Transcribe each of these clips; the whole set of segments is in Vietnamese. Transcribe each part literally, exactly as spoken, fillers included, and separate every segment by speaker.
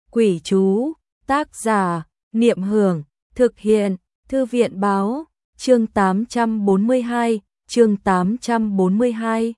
Speaker 1: Quỷ chú, tác giả, Niệm Hưởng, thực hiện, Thư viện báo, chương tám trăm bốn mươi hai, chương tám trăm bốn mươi hai.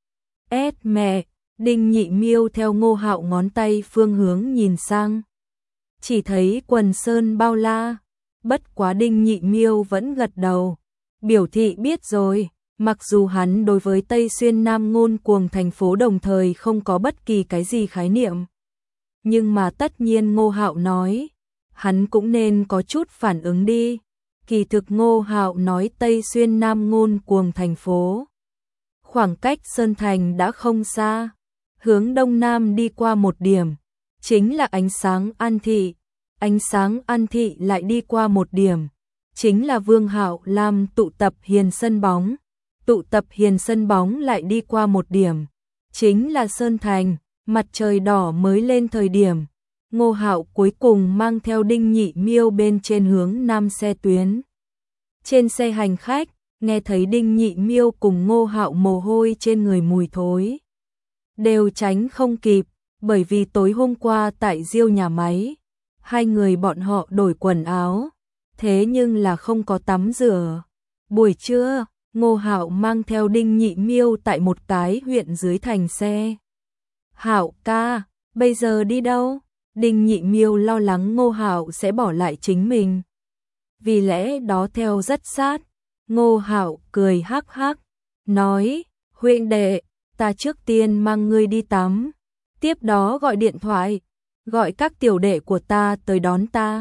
Speaker 1: Ét mẹ, Đinh Nhị Miêu theo Ngô Hạo ngón tay phương hướng nhìn sang. Chỉ thấy quần sơn bao la, bất quá Đinh Nhị Miêu vẫn gật đầu, biểu thị biết rồi, mặc dù hắn đối với Tây Xuyên Nam Ngôn Cuồng thành phố đồng thời không có bất kỳ cái gì khái niệm. Nhưng mà tất nhiên Ngô Hạo nói, hắn cũng nên có chút phản ứng đi. Kỳ thực Ngô Hạo nói Tây Xuyên Nam Ngôn Cuồng thành phố. Khoảng cách Sơn Thành đã không xa, hướng đông nam đi qua một điểm, chính là ánh sáng An Thị. Ánh sáng An Thị lại đi qua một điểm, chính là Vương Hạo làm tụ tập hiền sân bóng. Tụ tập hiền sân bóng lại đi qua một điểm, chính là Sơn Thành. Mặt trời đỏ mới lên thời điểm, Ngô Hạo cuối cùng mang theo Đinh Nhị Miêu bên trên hướng nam xe tuyến. Trên xe hành khách, nghe thấy Đinh Nhị Miêu cùng Ngô Hạo mồ hôi trên người mùi thối. Đều tránh không kịp, bởi vì tối hôm qua tại Diêu nhà máy, hai người bọn họ đổi quần áo, thế nhưng là không có tắm rửa. Buổi trưa, Ngô Hạo mang theo Đinh Nhị Miêu tại một cái huyện dưới thành xe. Hạo ca, bây giờ đi đâu? Đinh Nhị Miêu lo lắng Ngô Hạo sẽ bỏ lại chính mình. Vì lẽ đó theo rất sát, Ngô Hạo cười hắc hắc, nói, huynh đệ, ta trước tiên mang ngươi đi tắm, tiếp đó gọi điện thoại, gọi các tiểu đệ của ta tới đón ta.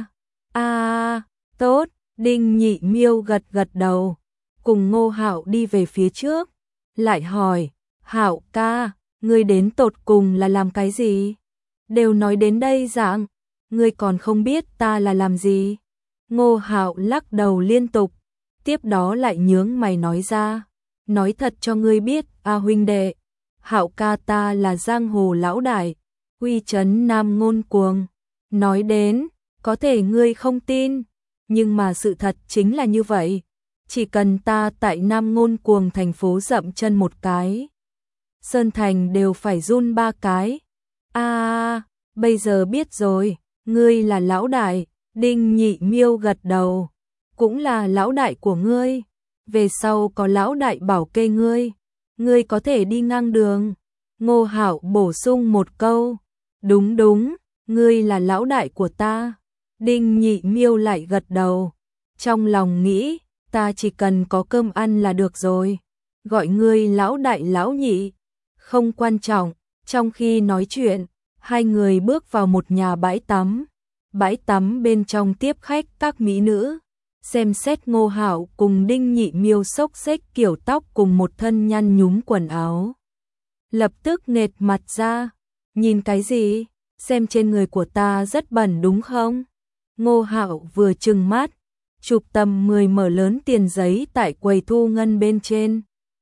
Speaker 1: À, tốt, Đinh Nhị Miêu gật gật đầu, cùng Ngô Hạo đi về phía trước, lại hỏi, Hạo ca, ngươi đến tột cùng là làm cái gì? Đều nói đến đây dạng, ngươi còn không biết ta là làm gì? Ngô Hạo lắc đầu liên tục, tiếp đó lại nhướng mày nói ra, nói thật cho ngươi biết, a huynh đệ, Hạo ca ta là giang hồ lão đại, uy chấn Nam Ngôn Cuồng. Nói đến, có thể ngươi không tin, nhưng mà sự thật chính là như vậy. Chỉ cần ta tại Nam Ngôn Cuồng thành phố dậm chân một cái, Sơn Thành đều phải run ba cái. À, bây giờ biết rồi, ngươi là lão đại. Đinh Nhị Miêu gật đầu, cũng là lão đại của ngươi. Về sau có lão đại bảo kê ngươi, ngươi có thể đi ngang đường. Ngô Hạo bổ sung một câu, đúng đúng, ngươi là lão đại của ta. Đinh Nhị Miêu lại gật đầu, trong lòng nghĩ, ta chỉ cần có cơm ăn là được rồi, gọi ngươi lão đại lão nhị không quan trọng. Trong khi nói chuyện, hai người bước vào một nhà bãi tắm. Bãi tắm bên trong tiếp khách các mỹ nữ, xem xét Ngô Hạo cùng Đinh Nhị Miêu xốc xếch kiểu tóc cùng một thân nhăn nhúm quần áo. Lập tức nghệt mặt ra, nhìn cái gì, xem trên người của ta rất bẩn đúng không? Ngô Hạo vừa trừng mắt, chụp tầm mười mở lớn tiền giấy tại quầy thu ngân bên trên.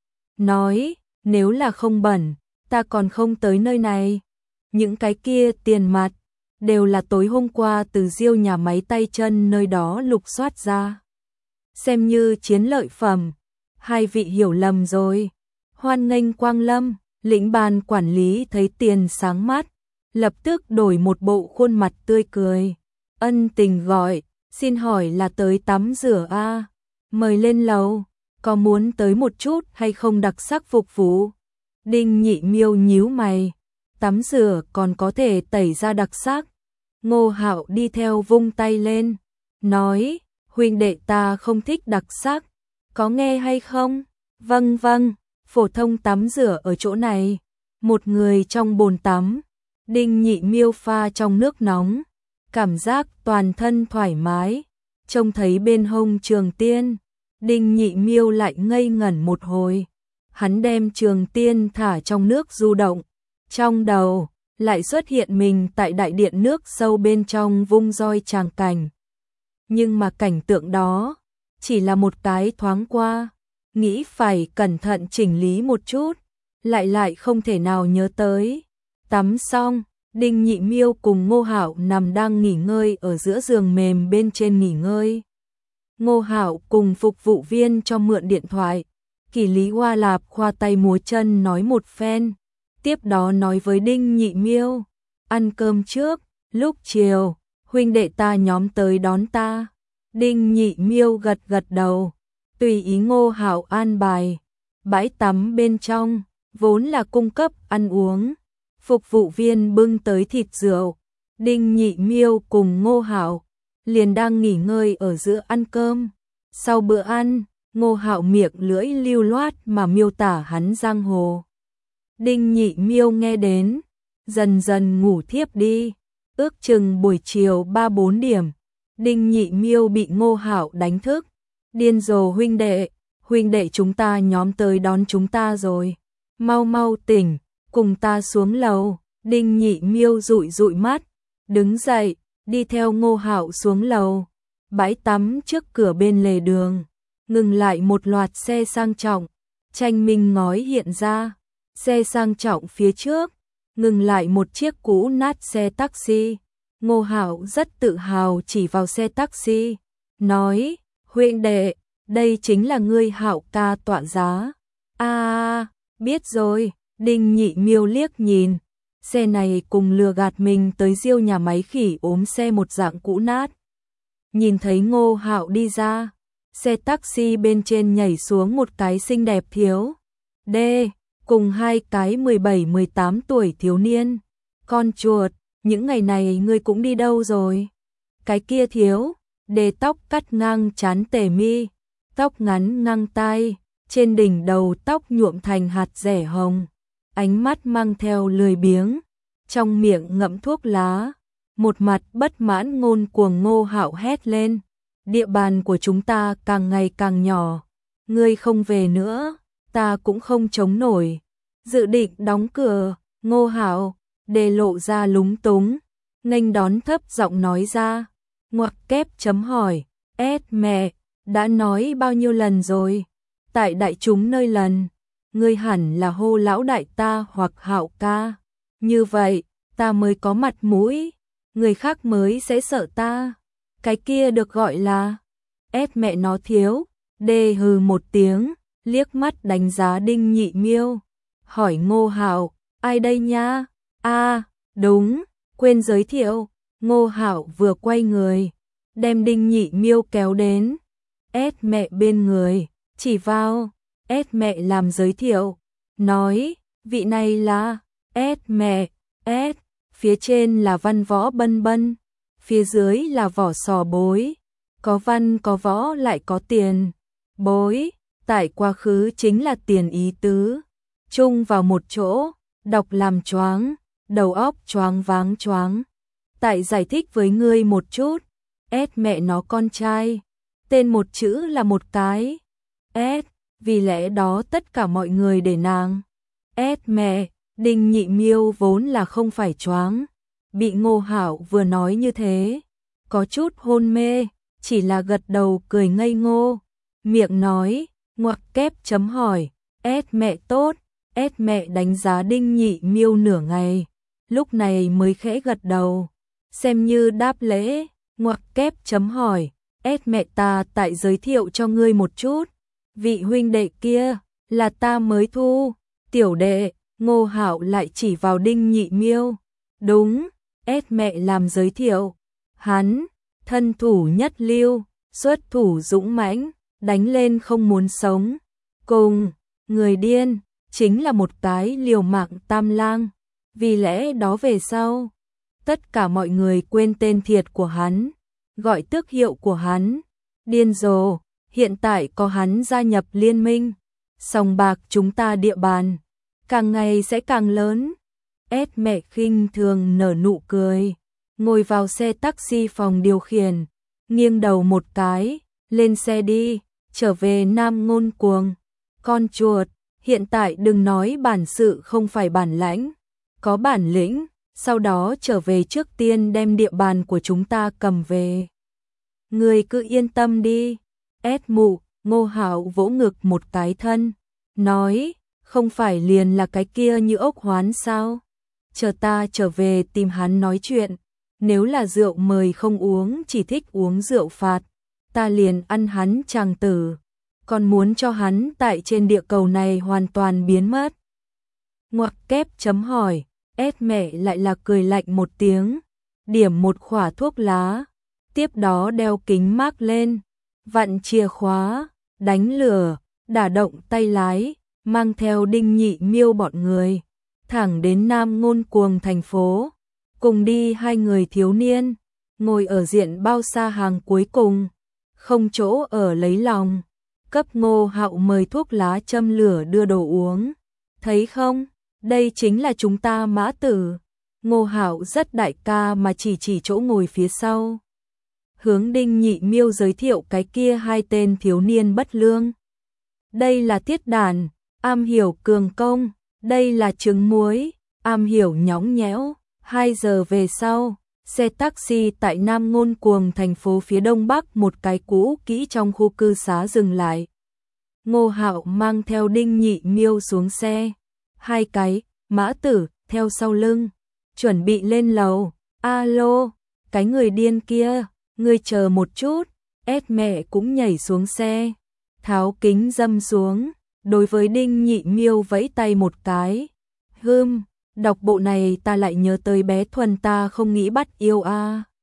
Speaker 1: Nói, nếu là không bẩn, ta còn không tới nơi này. Những cái kia tiền mặt, đều là tối hôm qua từ Diêu nhà máy tay chân nơi đó lục soát ra. Xem như chiến lợi phẩm, hai vị hiểu lầm rồi. Hoan nghênh quang lâm, lĩnh ban quản lý thấy tiền sáng mắt, lập tức đổi một bộ khuôn mặt tươi cười. Ân tình gọi, xin hỏi là tới tắm rửa a? À? Mời lên lầu, có muốn tới một chút hay không đặc sắc phục vụ? Đinh Nhị Miêu nhíu mày, tắm rửa còn có thể tẩy ra đặc sắc. Ngô Hạo đi theo vung tay lên, nói, huynh đệ ta không thích đặc sắc, có nghe hay không? Vâng vâng, phổ thông tắm rửa ở chỗ này. Một người trong bồn tắm, Đinh Nhị Miêu pha trong nước nóng, cảm giác toàn thân thoải mái. Trông thấy bên hông trường tiên, Đinh Nhị Miêu lại ngây ngẩn một hồi. Hắn đem trường tiên thả trong nước du động, trong đầu lại xuất hiện mình tại đại điện nước sâu bên trong vung roi tràng cảnh. Nhưng mà cảnh tượng đó chỉ là một cái thoáng qua, nghĩ phải cẩn thận chỉnh lý một chút, lại lại không thể nào nhớ tới. Tắm xong, Đinh Nhị Miêu cùng Ngô Hạo nằm đang nghỉ ngơi ở giữa giường mềm bên trên nghỉ ngơi. Ngô Hạo cùng phục vụ viên cho mượn điện thoại, Kỳ Lý Hoa Lạp khoa tay múa chân nói một phen, tiếp đó nói với Đinh Nhị Miêu, ăn cơm trước, Lúc chiều, huynh đệ ta nhóm tới đón ta. Đinh Nhị Miêu gật gật đầu, tùy ý Ngô Hạo an bài. Bãi tắm bên trong, vốn là cung cấp ăn uống. Phục vụ viên bưng tới thịt rượu. Đinh Nhị Miêu cùng Ngô Hạo liền đang nghỉ ngơi ở giữa ăn cơm. Sau bữa ăn, Ngô Hạo miệng lưỡi lưu loát mà miêu tả hắn giang hồ. Đinh Nhị Miêu nghe đến, dần dần ngủ thiếp đi. Ước chừng buổi chiều ba bốn điểm, Đinh Nhị Miêu bị Ngô Hạo đánh thức. Điên rồ huynh đệ, huynh đệ chúng ta nhóm tới đón chúng ta rồi. Mau mau tỉnh, cùng ta xuống lầu. Đinh Nhị Miêu dụi dụi mắt, đứng dậy, đi theo Ngô Hạo xuống lầu. Bãi tắm trước cửa bên lề đường, ngừng lại một loạt xe sang trọng. Tranh minh ngói hiện ra, xe sang trọng phía trước, ngừng lại một chiếc cũ nát xe taxi. Ngô Hạo rất tự hào chỉ vào xe taxi, nói, huynh đệ, đây chính là ngươi Hạo ca tọa giá. À, biết rồi. Đinh Nhị Miêu liếc nhìn, xe này cùng lừa gạt mình tới diêu nhà máy khỉ ốm xe một dạng cũ nát. Nhìn thấy Ngô Hạo đi ra, xe taxi bên trên nhảy xuống một cái xinh đẹp thiếu D, cùng hai cái mười bảy mười tám tuổi thiếu niên. Con chuột, những ngày này ngươi cũng đi đâu rồi? Cái kia thiếu D tóc cắt ngang trán tề mi, tóc ngắn ngang tai, trên đỉnh đầu tóc nhuộm thành hạt rẻ hồng. Ánh mắt mang theo lười biếng, trong miệng ngậm thuốc lá, một mặt bất mãn ngôn cuồng. Ngô Hạo hét lên, địa bàn của chúng ta càng ngày càng nhỏ, ngươi không về nữa, ta cũng không chống nổi. Dự định đóng cửa. Ngô Hạo đề lộ ra lúng túng, nghênh đón thấp giọng nói ra, ngoặc kép chấm hỏi, ét mẹ, đã nói bao nhiêu lần rồi, tại đại chúng nơi lần. Ngươi hẳn là hô lão đại ta hoặc Hạo ca, như vậy ta mới có mặt mũi, người khác mới sẽ sợ ta. Cái kia được gọi là ép mẹ nó thiếu. Đê hừ một tiếng, liếc mắt đánh giá Đinh Nhị Miêu, hỏi Ngô Hạo, ai đây nha? A, à, đúng, quên giới thiệu. Ngô Hạo vừa quay người, đem Đinh Nhị Miêu kéo đến ét mẹ bên người, chỉ vào ét mẹ làm giới thiệu, nói, vị này là ét mẹ. S, phía trên là văn võ bân bân, phía dưới là vỏ sò bối, có văn có võ lại có tiền. Bối, tại quá khứ chính là tiền ý tứ, chung vào một chỗ, đọc làm choáng, đầu óc choáng váng choáng. Tại giải thích với ngươi một chút, S mẹ nó con trai, tên một chữ là một cái, S, vì lẽ đó tất cả mọi người để nàng S mẹ. Đinh Nhị Miêu vốn là không phải choáng, bị Ngô Hạo vừa nói như thế, có chút hôn mê, chỉ là gật đầu cười ngây ngô, miệng nói, ngoặc kép chấm hỏi, S mẹ tốt. S mẹ đánh giá Đinh Nhị Miêu nửa ngày, lúc này mới khẽ gật đầu, xem như đáp lễ, ngoặc kép chấm hỏi, S mẹ ta tại giới thiệu cho ngươi một chút, vị huynh đệ kia là ta mới thu, tiểu đệ. Ngô Hạo lại chỉ vào Đinh Nhị Miêu, đúng, S mẹ làm giới thiệu, hắn thân thủ nhất lưu, xuất thủ dũng mãnh, đánh lên không muốn sống, cùng người điên, chính là một cái liều mạng tam lang. Vì lẽ đó về sau, tất cả mọi người quên tên thiệt của hắn, gọi tước hiệu của hắn, điên rồ. Hiện tại có hắn gia nhập liên minh, sòng bạc chúng ta địa bàn càng ngày sẽ càng lớn. S mẹ khinh thường nở nụ cười, ngồi vào xe taxi phòng điều khiển, nghiêng đầu một cái, lên xe đi, trở về Nam Ngôn Cuồng. Con chuột, hiện tại đừng nói bản sự không phải bản lãnh, có bản lĩnh, sau đó trở về trước tiên đem địa bàn của chúng ta cầm về. Người cứ yên tâm đi. S mụ. Ngô Hạo vỗ ngực một cái thân, nói, không phải liền là cái kia Như Ốc Hoán sao? Chờ ta trở về tìm hắn nói chuyện, nếu là rượu mời không uống, chỉ thích uống rượu phạt, ta liền ăn hắn chàng tử, còn muốn cho hắn tại trên địa cầu này hoàn toàn biến mất. Ngoặc kép chấm hỏi, S mẹ lại là cười lạnh một tiếng, điểm một khỏa thuốc lá, tiếp đó đeo kính mác lên, vặn chìa khóa, đánh lửa, đả động tay lái, mang theo Đinh Nhị Miêu bọn người, thẳng đến Nam Ngôn Cuồng thành phố. Cùng đi hai người thiếu niên, ngồi ở diện bao xa hàng cuối cùng, không chỗ ở lấy lòng, cấp Ngô Hạo mời thuốc lá châm lửa đưa đồ uống. Thấy không, đây chính là chúng ta Mã Tử. Ngô Hạo rất đại ca mà chỉ chỉ chỗ ngồi phía sau. Hướng Đinh Nhị Miêu giới thiệu cái kia hai tên thiếu niên bất lương. Đây là Tiết Đàn, am hiểu cường công, đây là Trứng Muối, am hiểu nhõng nhẽo. Hai giờ về sau, xe taxi tại Nam Ngôn Cuồng thành phố phía đông bắc một cái cũ kỹ trong khu cư xá dừng lại. Ngô Hạo mang theo Đinh Nhị Miêu xuống xe, hai cái, Mã Tử, theo sau lưng, chuẩn bị lên lầu. Alo, cái người điên kia, ngươi chờ một chút. Ét mẹ cũng nhảy xuống xe, tháo kính dâm xuống, đối với Đinh Nhị Miêu vẫy tay một cái. Hừm, đọc bộ này ta lại nhớ tới bé Thuần ta không nghĩ bắt yêu a. À.